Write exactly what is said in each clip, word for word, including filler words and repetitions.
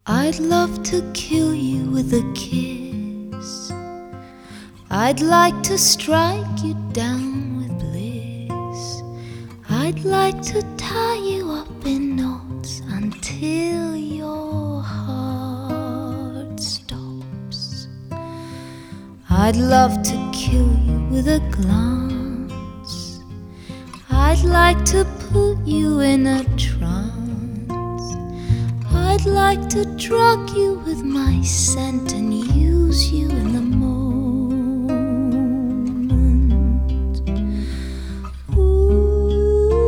I'd love to kill you with a kiss. I'd like to strike you down with bliss. I'd like to tie you up in knots until your heart stops. I'd love to kill you with a glance. I'd like to put you in a trance. I'd like to drug you with my scent and use you in the moment. Ooh.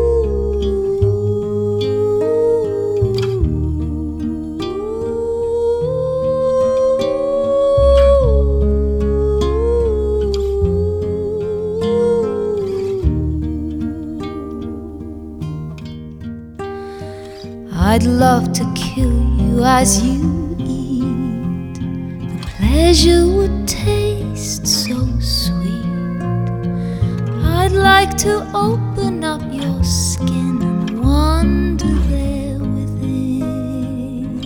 I'd love to kill you as you eat. The pleasure would taste so sweet. I'd like to open up your skin and wander there within.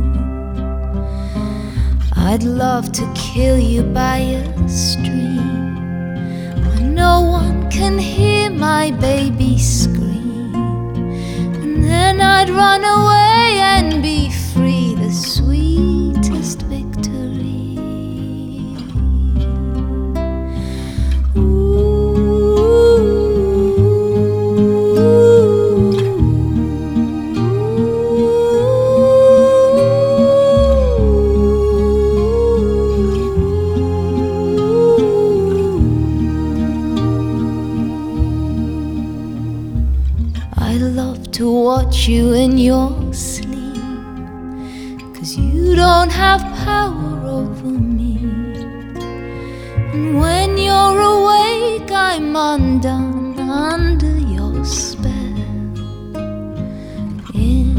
I'd love to kill you by a stream where no one can hear my baby scream. Then I'd run away and be free, the sweetest victory. Ooh. I love to watch you in your sleep, 'cause you don't have power over me. And when you're awake, I'm undone under your spell. In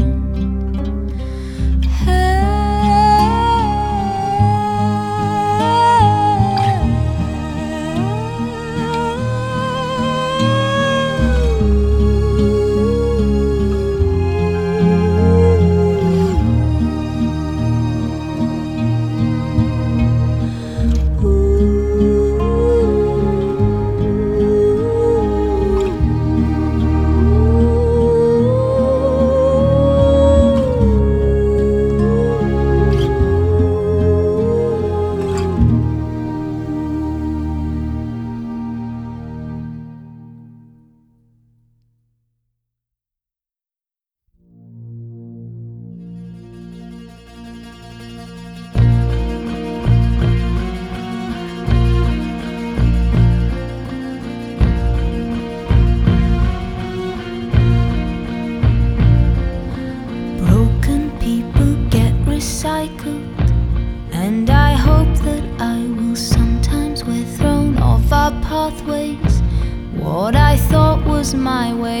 and I hope that I will sometimes we're thrown off our pathways. What I thought was my way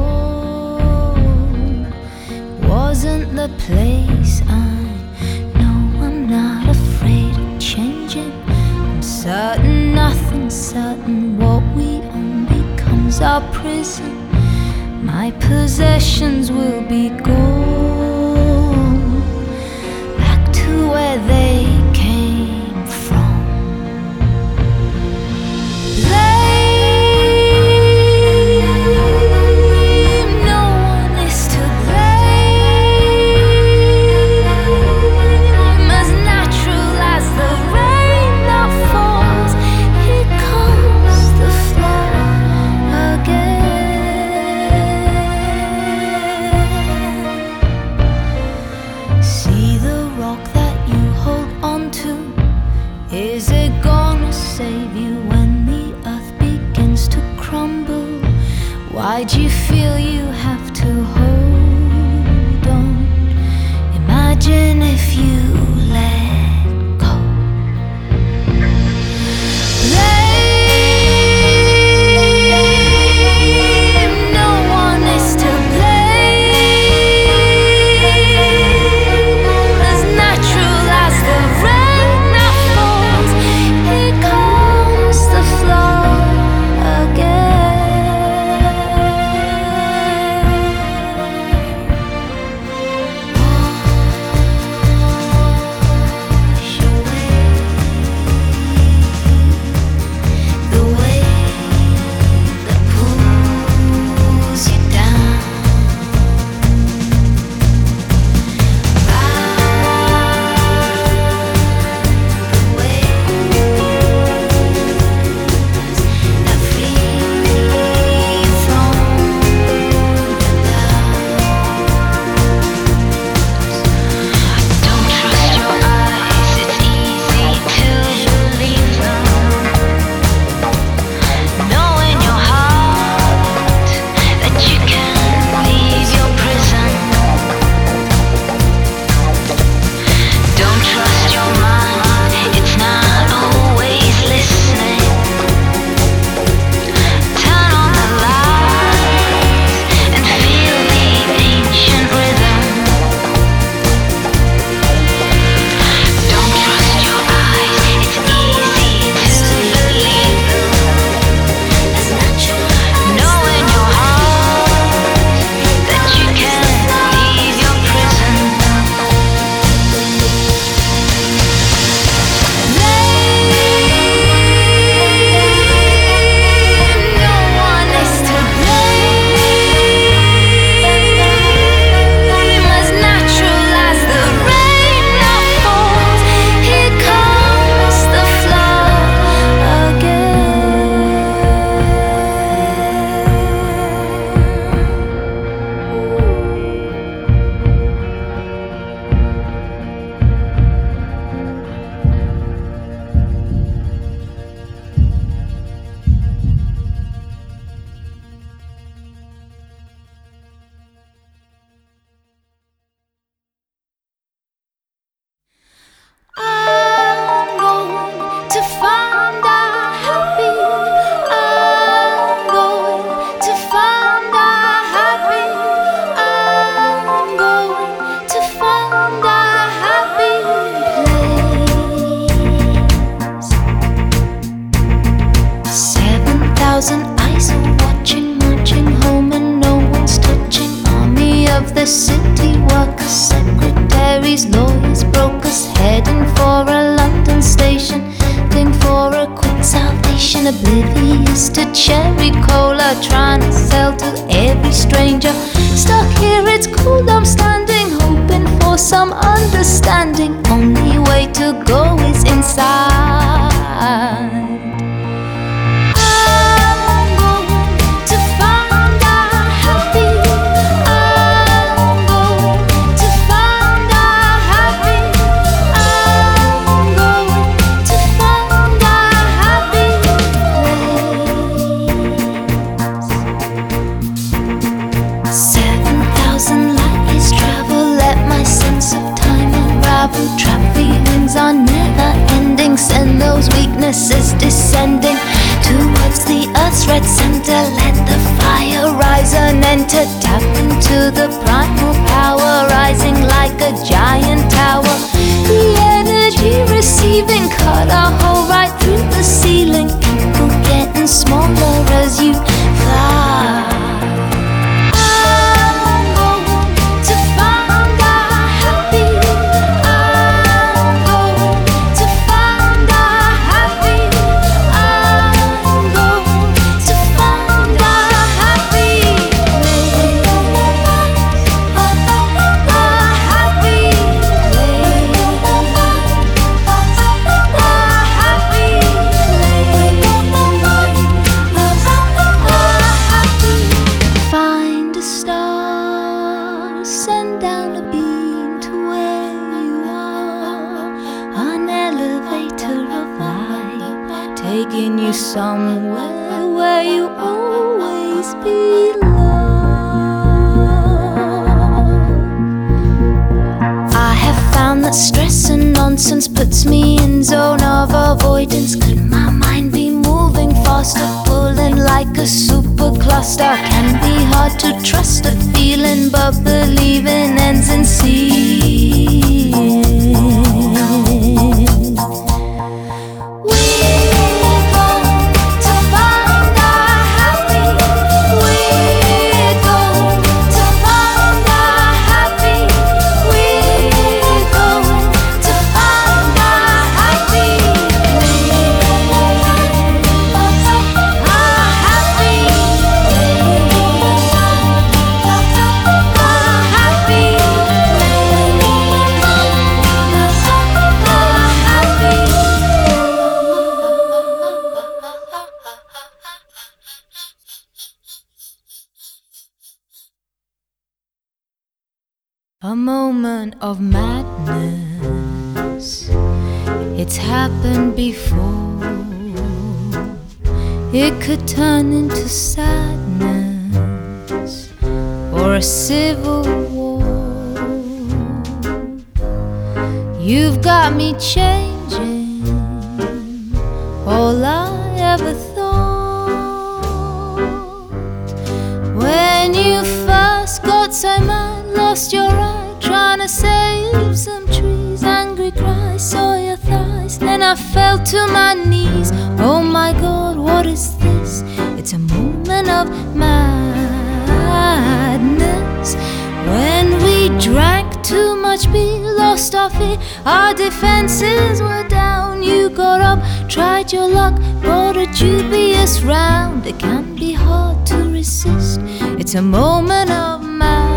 home wasn't the place I know. I'm not afraid of changing. I'm certain nothing's certain. What we own becomes our prison. My possessions will be gone back to where they came from. Blame, no one is to blame. As natural as the rain that falls, here comes the flood again. See the rock that you hold on to. Is it gonna save you when the earth begins to crumble? Why'd you feel you have to hold on? Imagine if you let go. Blame, no one is to blame. As natural as the rain that falls, here comes the flood again. some understanding. Only way to go is inside. Trap feelings are never ending. Send those weaknesses descending towards the earth's red center. Let the fire rise and enter. Tap into the primal power, rising like a giant tower. The energy receiving cut a hole right through the ceiling. People getting smaller as you fly. Taking you somewhere where you always belong. I have found that stress and nonsense puts me in zone of avoidance. Could my mind be moving faster, pulling like a super cluster? Can be hard to trust a feeling, but believing ends in seeing. A moment of madness, it's happened before. It could turn into sadness or a civil war. You've got me changing all I ever thought. When you first got so mad, lost your eye, trying to save some trees. Angry cry, saw your thighs, then I fell to my knees. Oh my God, what is this? It's a moment of madness. When we drank too much beer, lost our fear, our defenses were down. You got up, tried your luck, bought a dubious round. It can be hard to resist. It's a moment of madness.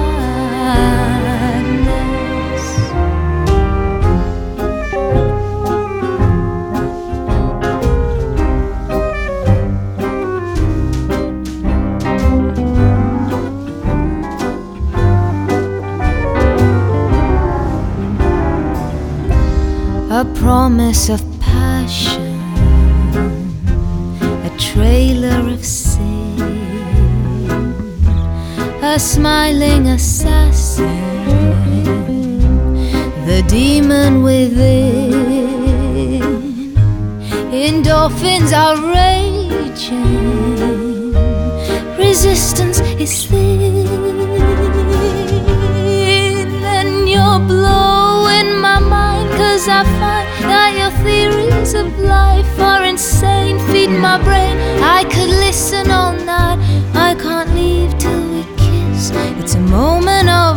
A promise of passion, a trailer of sin, a smiling assassin, the demon within. Endorphins are raging, resistance is thin, and you're blowing my mind, 'cause I find that your theories of life are insane. Feed my brain, I could listen all night. I can't leave till we kiss. It's a moment of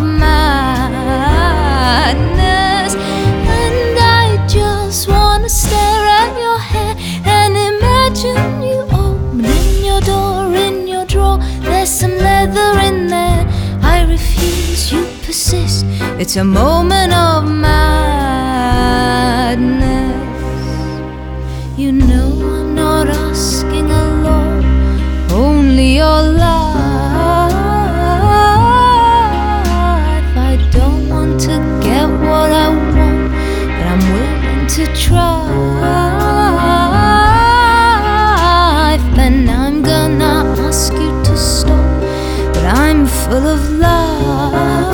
madness, and I just wanna stare at your hair and imagine you opening your door. In your drawer, there's some leather in there. I refuse, you persist. It's a moment of madness. You know I'm not asking a lot, only your life. I don't want to get what I want, but I'm willing to try. And I'm gonna ask you to stop, but I'm full of life.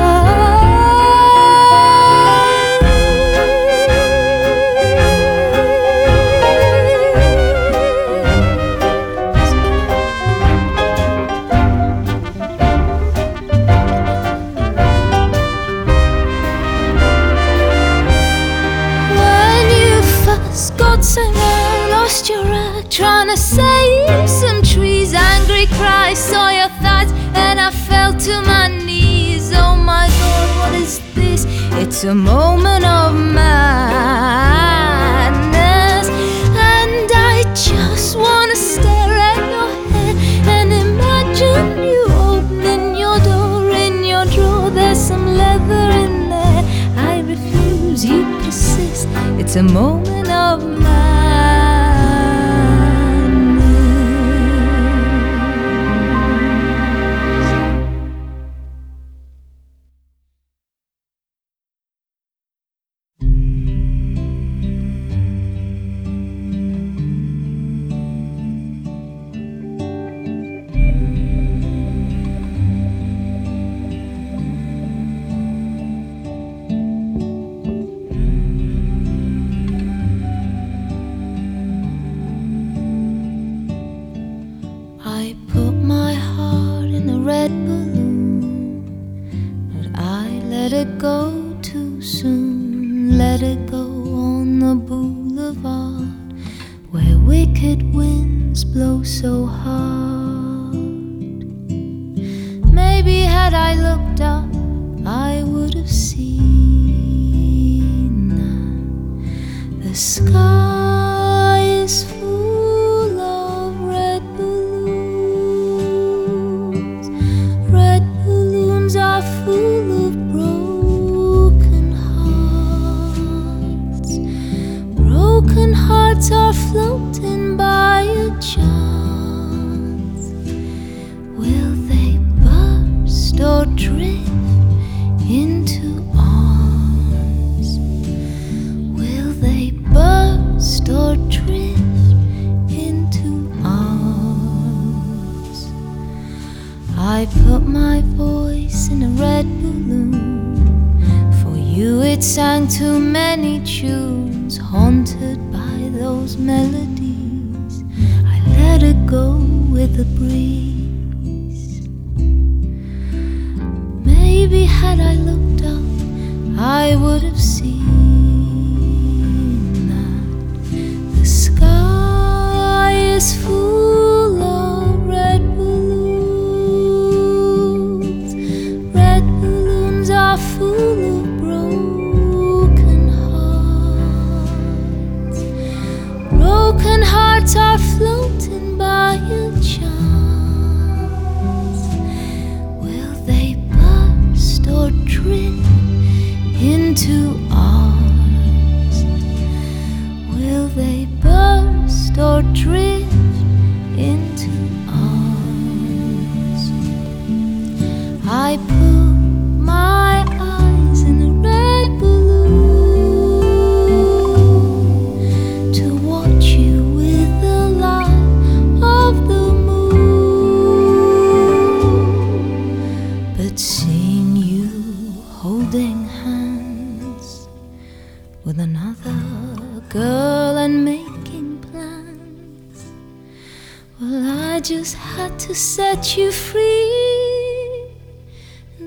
Got somewhere, lost your rag, trying to save some trees. Angry cries, saw your thighs, and I fell to my knees. Oh my God, what is this? It's a moment of madness, and I just wanna stare at your head and imagine you opening your door. In your drawer, there's some leather in there. I refuse, you persist. It's a moment of madness. I put my heart in a red balloon, but I let it go too soon. Let it go on the boulevard where wicked winds blow so hard. Maybe had I looked up, I would have seen that the sky is full of red balloons. Red balloons are full of broken hearts. Broken hearts are floating by a chance. Will they burst or drift into arms? Will they burst or drift into arms? I put my voice in a red balloon. For you it sang too many tunes, haunted by those melodies. I let it go with the breeze. Maybe had I looked up, I would have seen that the sky is full of red balloons. Red balloons are full of broken hearts. Broken hearts are floating by a chance. Will they burst or drift into arms? Will they burst or drift into arms? I put my eyes in a red balloon to watch you with the light of the moon. But seeing you holding hands with another girl and making plans, well, I just had to set you free and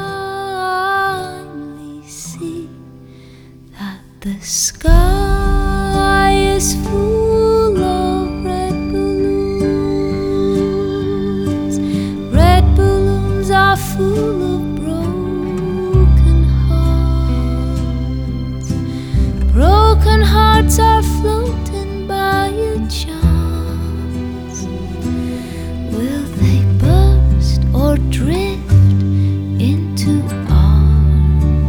finally see that the sky is full of red balloons. Red balloons are full of broken hearts. Broken hearts are floating by a chance. Will they burst or drift into arms?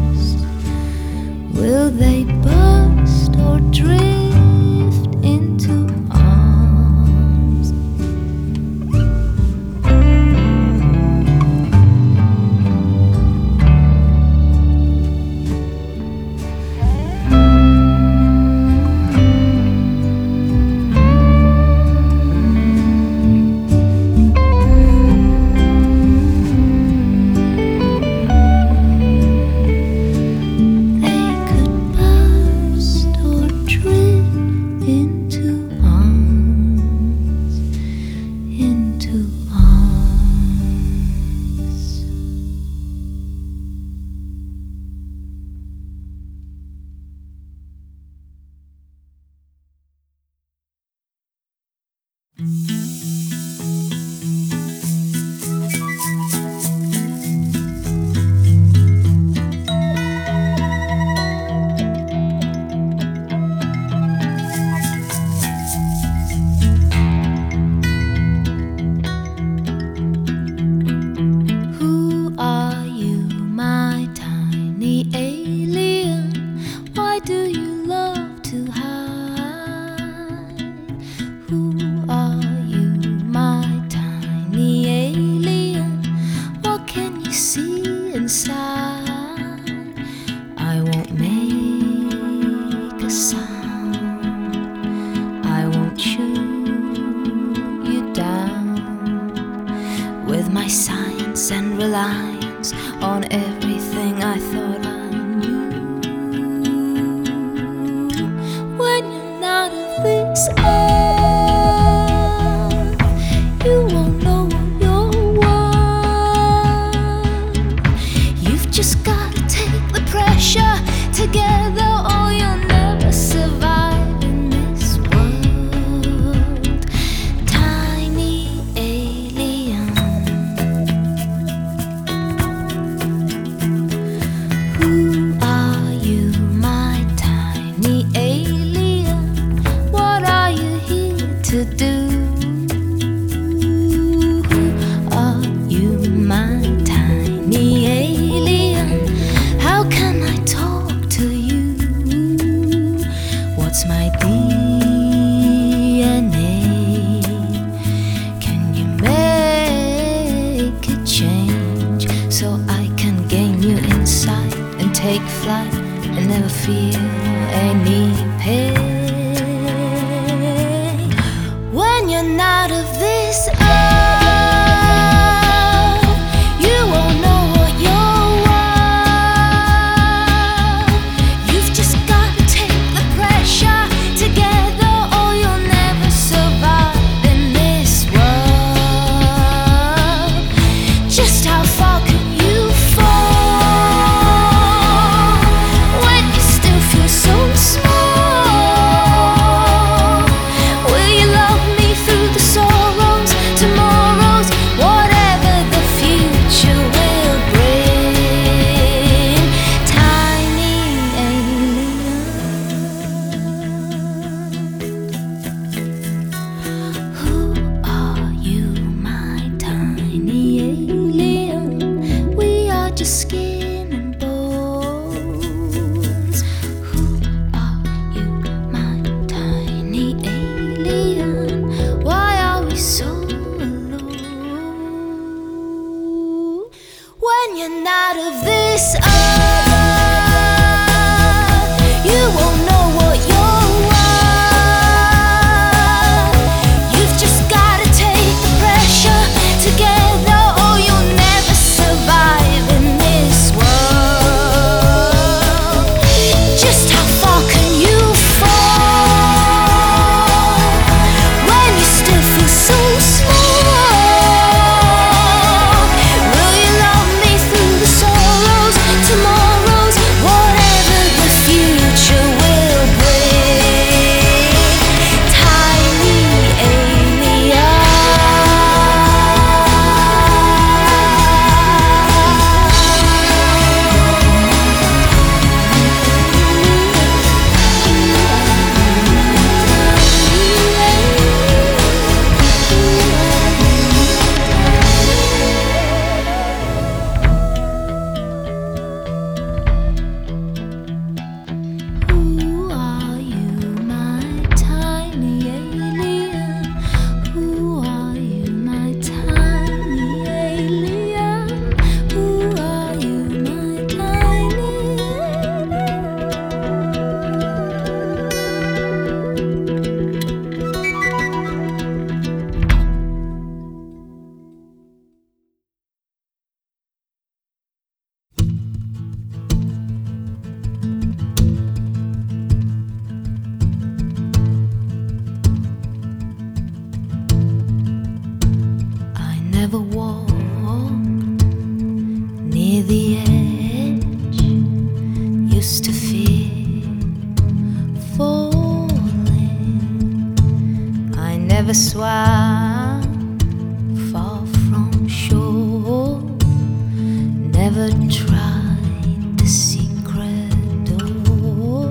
never swam far from shore, never tried the secret door.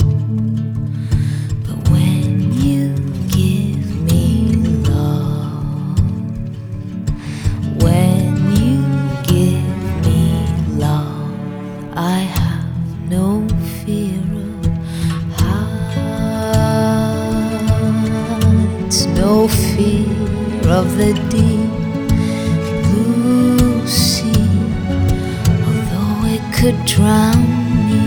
But when you give me love, when you give me love, I have no fear of heights, no fear of the deep blue sea, although it could drown me.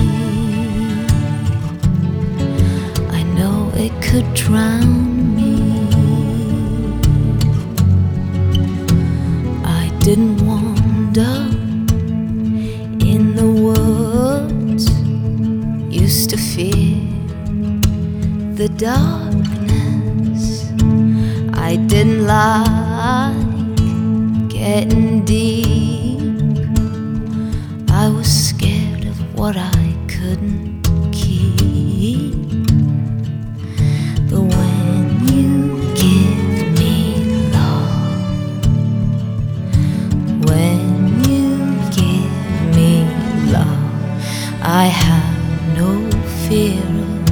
I know it could drown me. I didn't wander in the woods, used to fear the darkness. I didn't like getting deep. I was scared of what I couldn't keep. But when you give me love, when you give me love, I have no fear of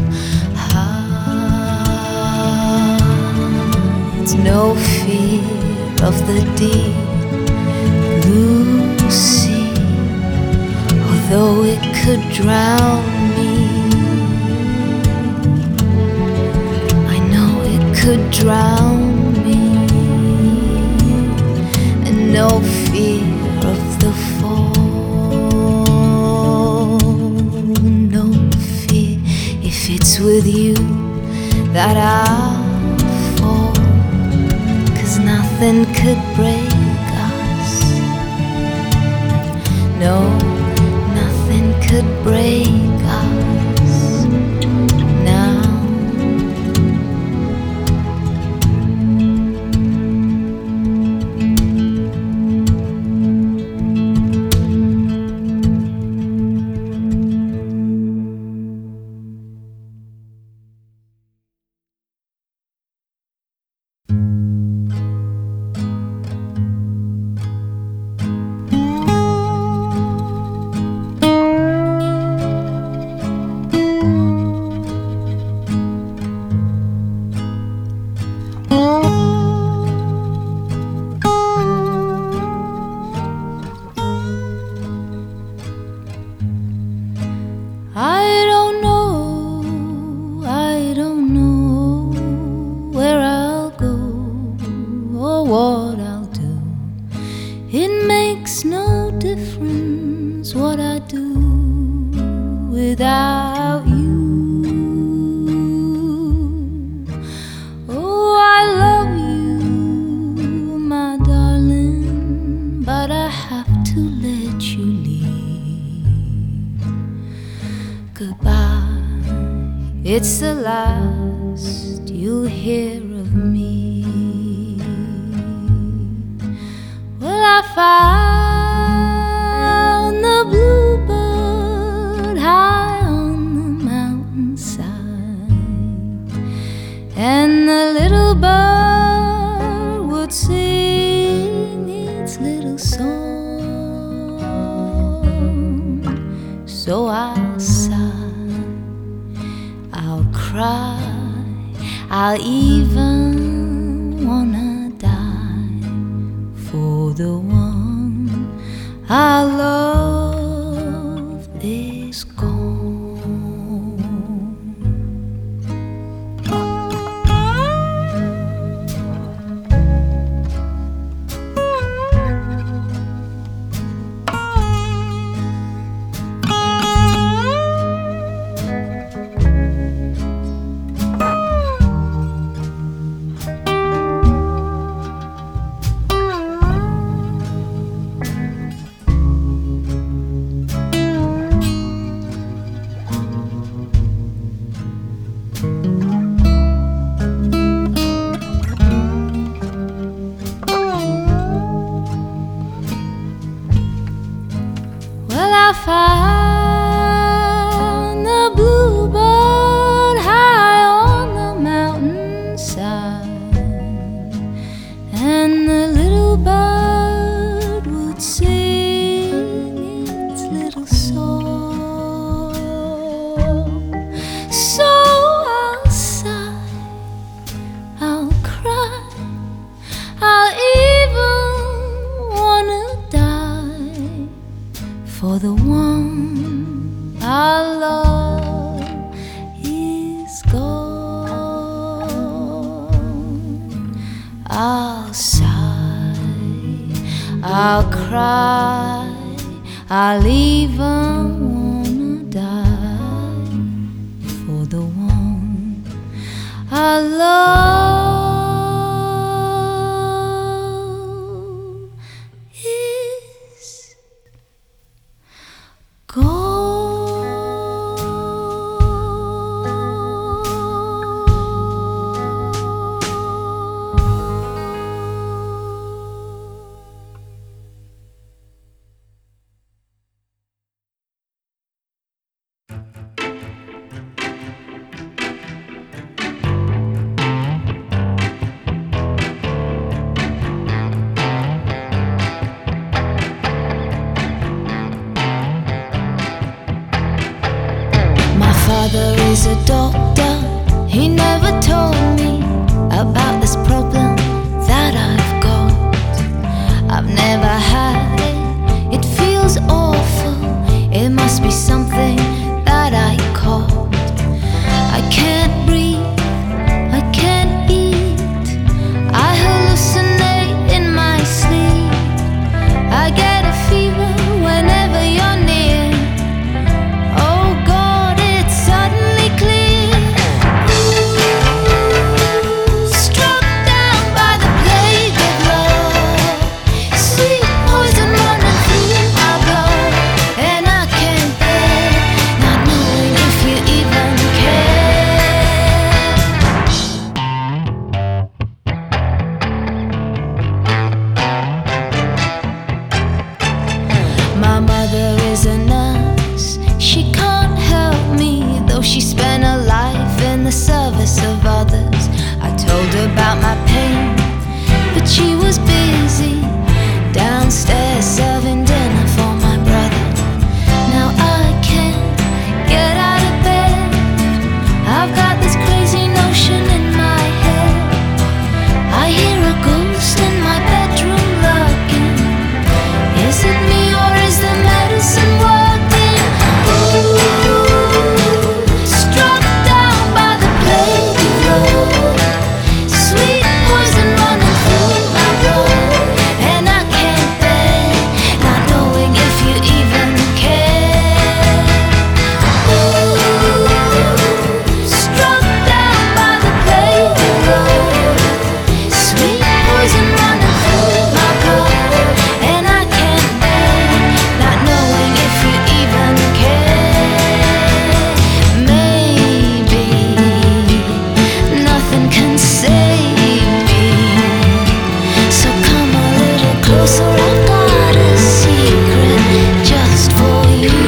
heights, no fear of the deep blue sea, although it could drown me. I know it could drown me. And no fear of the fall, no fear if it's with you that I'll fall, 'cause nothing could break us. No, nothing could break us now. I don't know, I don't know where I'll go or what I'll do. It makes no difference what I do without you. Oh, I love you, my darling, but I have to let you leave. Goodbye, it's the last you'll hear of me. Well, I found the bluebird high on the mountainside, and the little bird would sing its little song. So I'll sigh, I'll cry, I'll even wanna die for the one I love is gone. I'll cry, I'll even wanna die for the one I love is gone. Father is a doctor. He never told me about this problem that I've got. I've never had it. It feels awful. It must be something that I caught. I can't breathe, I can't eat, I hallucinate in my sleep. I get a fever whenever you're near. Oh God, it's suddenly clear. Ooh, struck down by the plague of love, sweet poison running through my blood, and I can't bear not knowing if you even care. My mother is a nurse. She can't help me, though she spent her life in the service of others. I told her about my pain, but she was busy downstairs serving dinner for my brother. Now I can't get out of bed. I've got this crazy notion in my head. I hear a ghost in my bedroom lurking. Is it me or is the medicine working? Ooh, struck down by the plague of love, sweet poison running through my blood, and I can't bear not knowing if you even care. Ooh, struck down by the plague of love, sweet poison running through my blood, and I can't bear not knowing if you even care. Maybe nothing can save me, so come a little closer. I've got a secret just for you.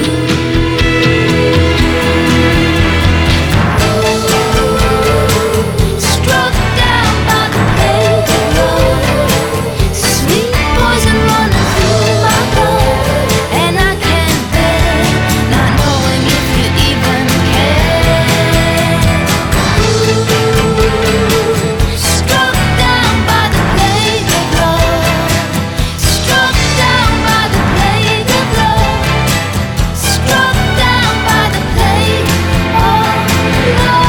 Struck down by the plague of love, sweet poison running through my blood, and I can't bear not knowing if you even care. Struck down by the plague of love, struck down by the plague of love, struck down by the plague of love.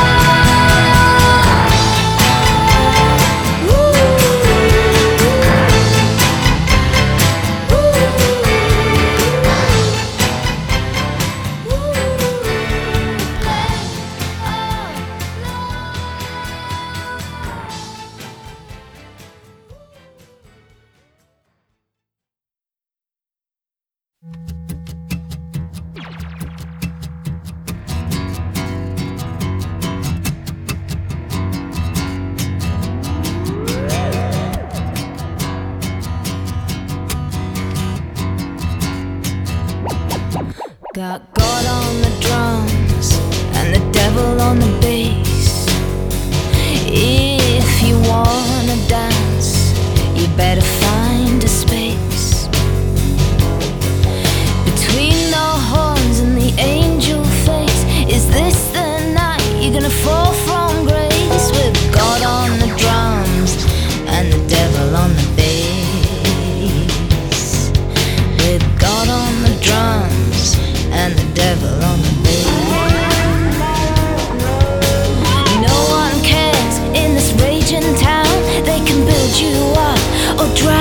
Got God on the drums and the devil on the bass. If you wanna dance, you better find a space between the horns and the angel face. Is this the night you're gonna fall from grace? With God on the drums and the devil on the bass. With God on the drums and the devil on the bass. No one cares in this raging town. They can build you up or drown.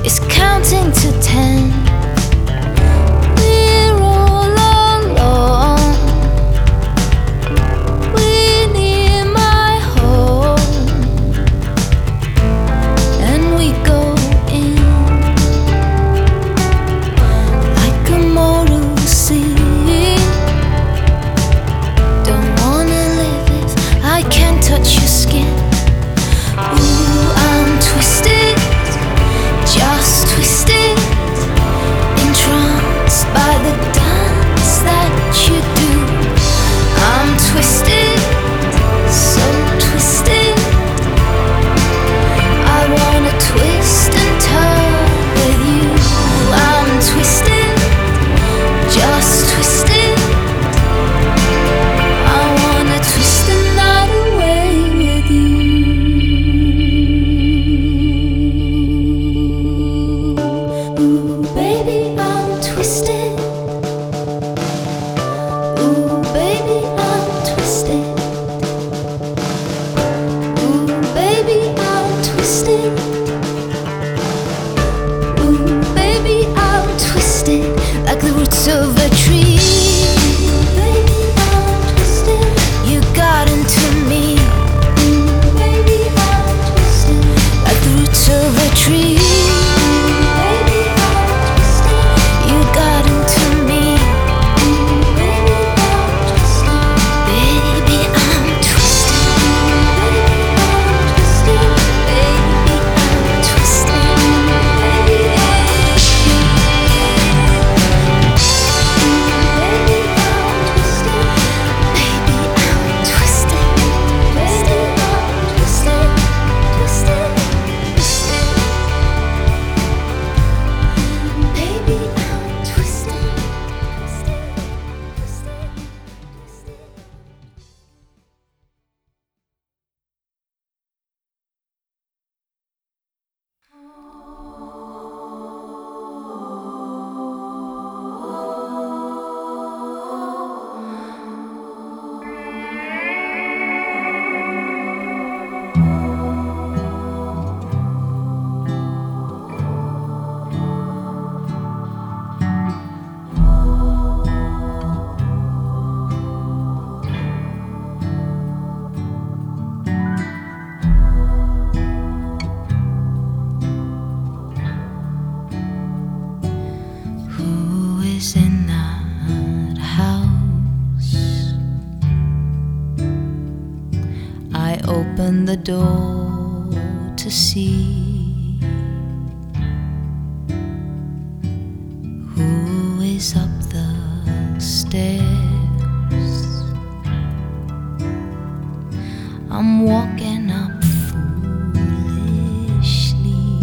is counting to ten. We're all alone. We're near my home, and we go in like a motor scene. Don't wanna live if I can't touch your skin. Ooh, I'm twisted, just twisted, entranced by the dance that you do. I'm twisted, so twisted, I wanna twist and turn with you. I'm twisted, just twisted, I wanna twist the night away with you. Ooh, baby, I'm twisted. Ooh, baby, I'm twisted. Ooh, baby, I'm twisted. Ooh, baby, I'm twisted like the roots of a tree. Baby, I'm twisted. You got into me. Ooh, baby, I'm twisted like the roots of a tree. Baby, I'm twisted. You got into me. Ooh, baby, I'm twisted. Baby, I'm twisted. Baby, I'm twisted. Baby, I'm twisted. Baby, I'm twisted. Baby, I'm twisted. Baby, I'm twisted. Twisted, twisted. Baby, I'm twisted. Twisted, twisted, twisted. Who is in that house? I opened the door to see who is up the stairs. I'm walking up foolishly,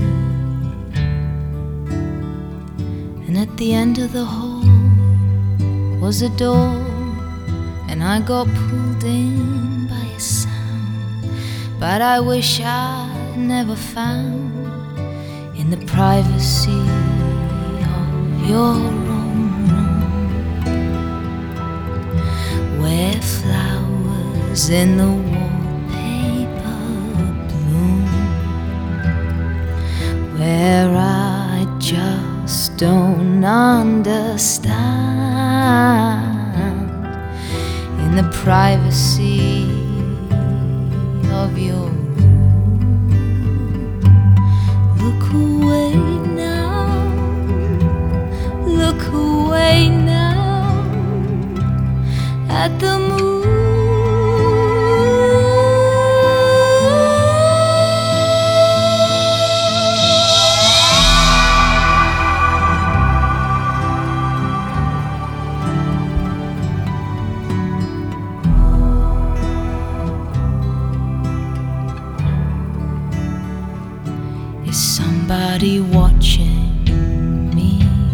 and at the end of the hall was a door, and I got pulled in by a sound. But I wish I'd never found, in the privacy of your own room, where flowers in the wallpaper bloom, where I just don't understand, in the privacy of your room. Look away now, look away now at the moon. Is somebody watching me?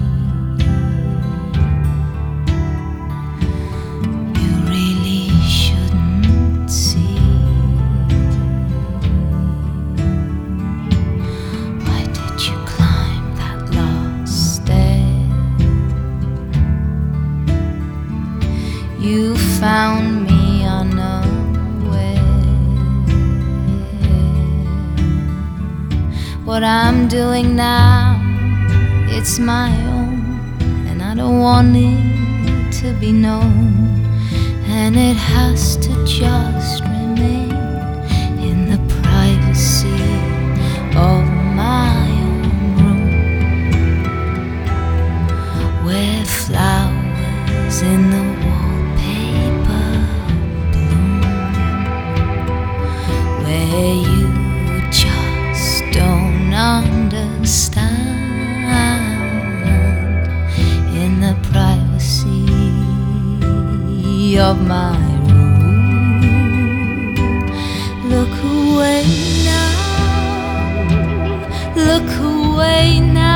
You really shouldn't see. Why did you climb that last stair? You found me unaware. What I'm doing now It's my own, and I don't want it to be known. And it has to just remain in the privacy of my own room, where flowers in the wallpaper bloom, where you just don't understand, in the privacy of my room. Look away now, look away now.